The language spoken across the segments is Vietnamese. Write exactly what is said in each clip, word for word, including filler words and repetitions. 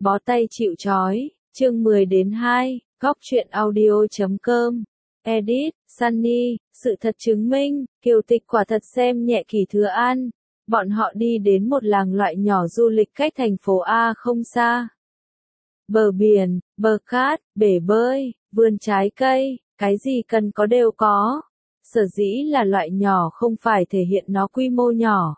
Bó tay chịu trói, chương mười đến hai, góc truyện audio chấm com. Edit, Sunny, sự thật chứng minh, Kiều Tịch quả thật xem nhẹ Kỳ Thừa An. Bọn họ đi đến một làng loại nhỏ du lịch cách thành phố A không xa. Bờ biển, bờ cát, bể bơi, vườn trái cây, cái gì cần có đều có. Sở dĩ là loại nhỏ không phải thể hiện nó quy mô nhỏ,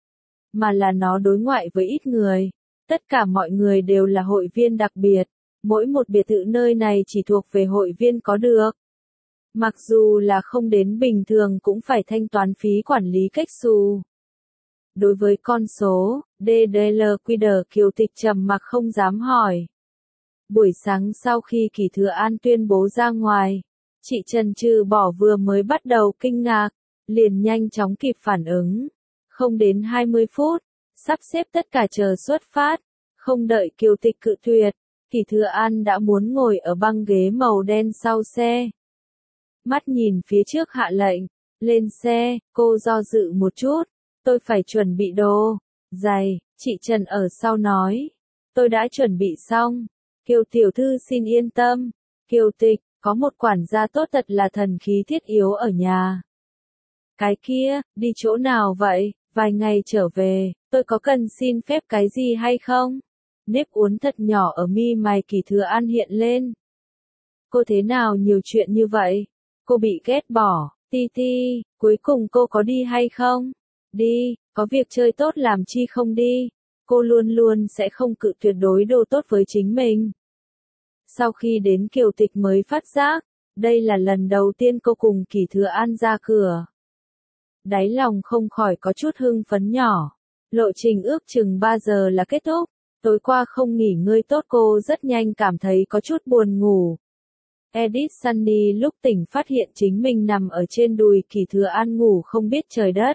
mà là nó đối ngoại với ít người. Tất cả mọi người đều là hội viên đặc biệt. Mỗi một biệt thự nơi này chỉ thuộc về hội viên có được. Mặc dù là không đến bình thường cũng phải thanh toán phí quản lý cách xù. Đối với con số, đê đê lờ quy đờ Kiều Tịch trầm mặc không dám hỏi. Buổi sáng sau khi Kỳ Thừa An tuyên bố ra ngoài, chị Trần trừ bỏ vừa mới bắt đầu kinh ngạc, liền nhanh chóng kịp phản ứng. Không đến hai mươi phút, sắp xếp tất cả chờ xuất phát, không đợi Kiều Tịch cự tuyệt, Kỳ Thừa An đã muốn ngồi ở băng ghế màu đen sau xe. Mắt nhìn phía trước hạ lệnh, lên xe, cô do dự một chút, tôi phải chuẩn bị đồ, giày, chị Trần ở sau nói, tôi đã chuẩn bị xong, Kiều tiểu thư xin yên tâm, Kiều Tịch, có một quản gia tốt thật là thần khí thiết yếu ở nhà. Cái kia, đi chỗ nào vậy, vài ngày trở về, tôi có cần xin phép cái gì hay không? Nếp uốn thật nhỏ ở mi mày Kỳ Thừa An hiện lên. Cô thế nào nhiều chuyện như vậy? Cô bị ghét bỏ, ti ti, cuối cùng cô có đi hay không? Đi, có việc chơi tốt làm chi không đi. Cô luôn luôn sẽ không cự tuyệt đối đồ tốt với chính mình. Sau khi đến Kiều Tịch mới phát giác, đây là lần đầu tiên cô cùng Kỳ Thừa An ra cửa. Đáy lòng không khỏi có chút hưng phấn nhỏ. Lộ trình ước chừng ba giờ là kết thúc. Tối qua không nghỉ ngơi tốt cô rất nhanh cảm thấy có chút buồn ngủ. Edit Sunny lúc tỉnh phát hiện chính mình nằm ở trên đùi Kỳ Thừa An ngủ không biết trời đất.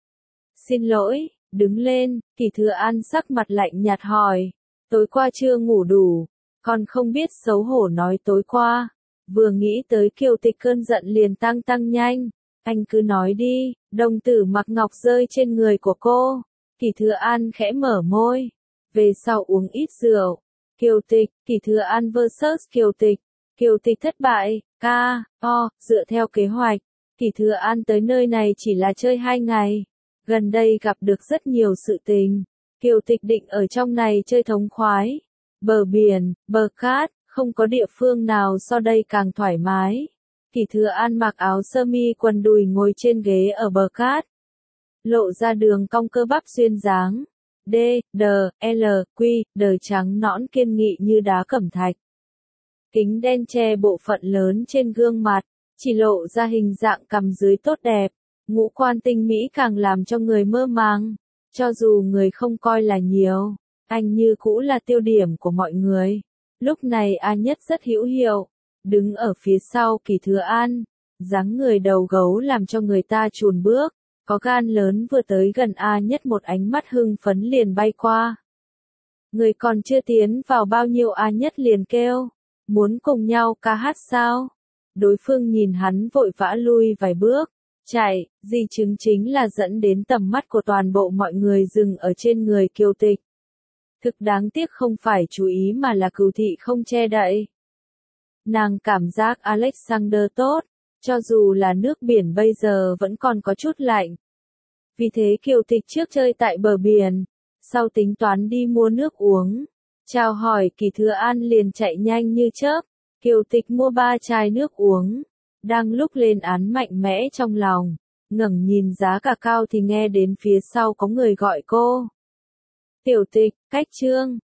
Xin lỗi, đứng lên, Kỳ Thừa An sắc mặt lạnh nhạt hỏi. Tối qua chưa ngủ đủ, còn không biết xấu hổ nói tối qua. Vừa nghĩ tới Kiều Tịch cơn giận liền tăng tăng nhanh. Anh cứ nói đi, đồng tử mặc ngọc rơi trên người của cô. Kỳ Thừa An khẽ mở môi. Về sau uống ít rượu. Kiều Tịch, Kỳ Thừa An versus Kiều Tịch. Kiều Tịch thất bại, ca, o, dựa theo kế hoạch. Kỳ Thừa An tới nơi này chỉ là chơi hai ngày. Gần đây gặp được rất nhiều sự tình. Kiều Tịch định ở trong này chơi thống khoái. Bờ biển, bờ cát, không có địa phương nào so đây càng thoải mái. Kỳ Thừa An mặc áo sơ mi quần đùi ngồi trên ghế ở bờ cát. Lộ ra đường cong cơ bắp xuyên dáng. D, D, L, Q, đờ trắng nõn kiên nghị như đá cẩm thạch. Kính đen che bộ phận lớn trên gương mặt, chỉ lộ ra hình dạng cằm dưới tốt đẹp. Ngũ quan tinh mỹ càng làm cho người mơ màng. Cho dù người không coi là nhiều, anh như cũ là tiêu điểm của mọi người. Lúc này A Nhất rất hữu hiệu, đứng ở phía sau Kỳ Thừa An, dáng người đầu gấu làm cho người ta chùn bước. Có gan lớn vừa tới gần A Nhất một ánh mắt hưng phấn liền bay qua. Người còn chưa tiến vào bao nhiêu A Nhất liền kêu. Muốn cùng nhau ca hát sao? Đối phương nhìn hắn vội vã lui vài bước. Chạy, di chứng chính là dẫn đến tầm mắt của toàn bộ mọi người dừng ở trên người Kiều Tịch. Thực đáng tiếc không phải chú ý mà là cừu thị không che đậy. Nàng cảm giác Alexander tốt. Cho dù là nước biển bây giờ vẫn còn có chút lạnh. Vì thế Kiều Tịch trước chơi tại bờ biển, sau tính toán đi mua nước uống. Chào hỏi Kỳ Thừa An liền chạy nhanh như chớp. Kiều Tịch mua ba chai nước uống. Đang lúc lên án mạnh mẽ trong lòng, ngẩng nhìn giá cả cao thì nghe đến phía sau có người gọi cô. Tiểu Tịch, cách trương,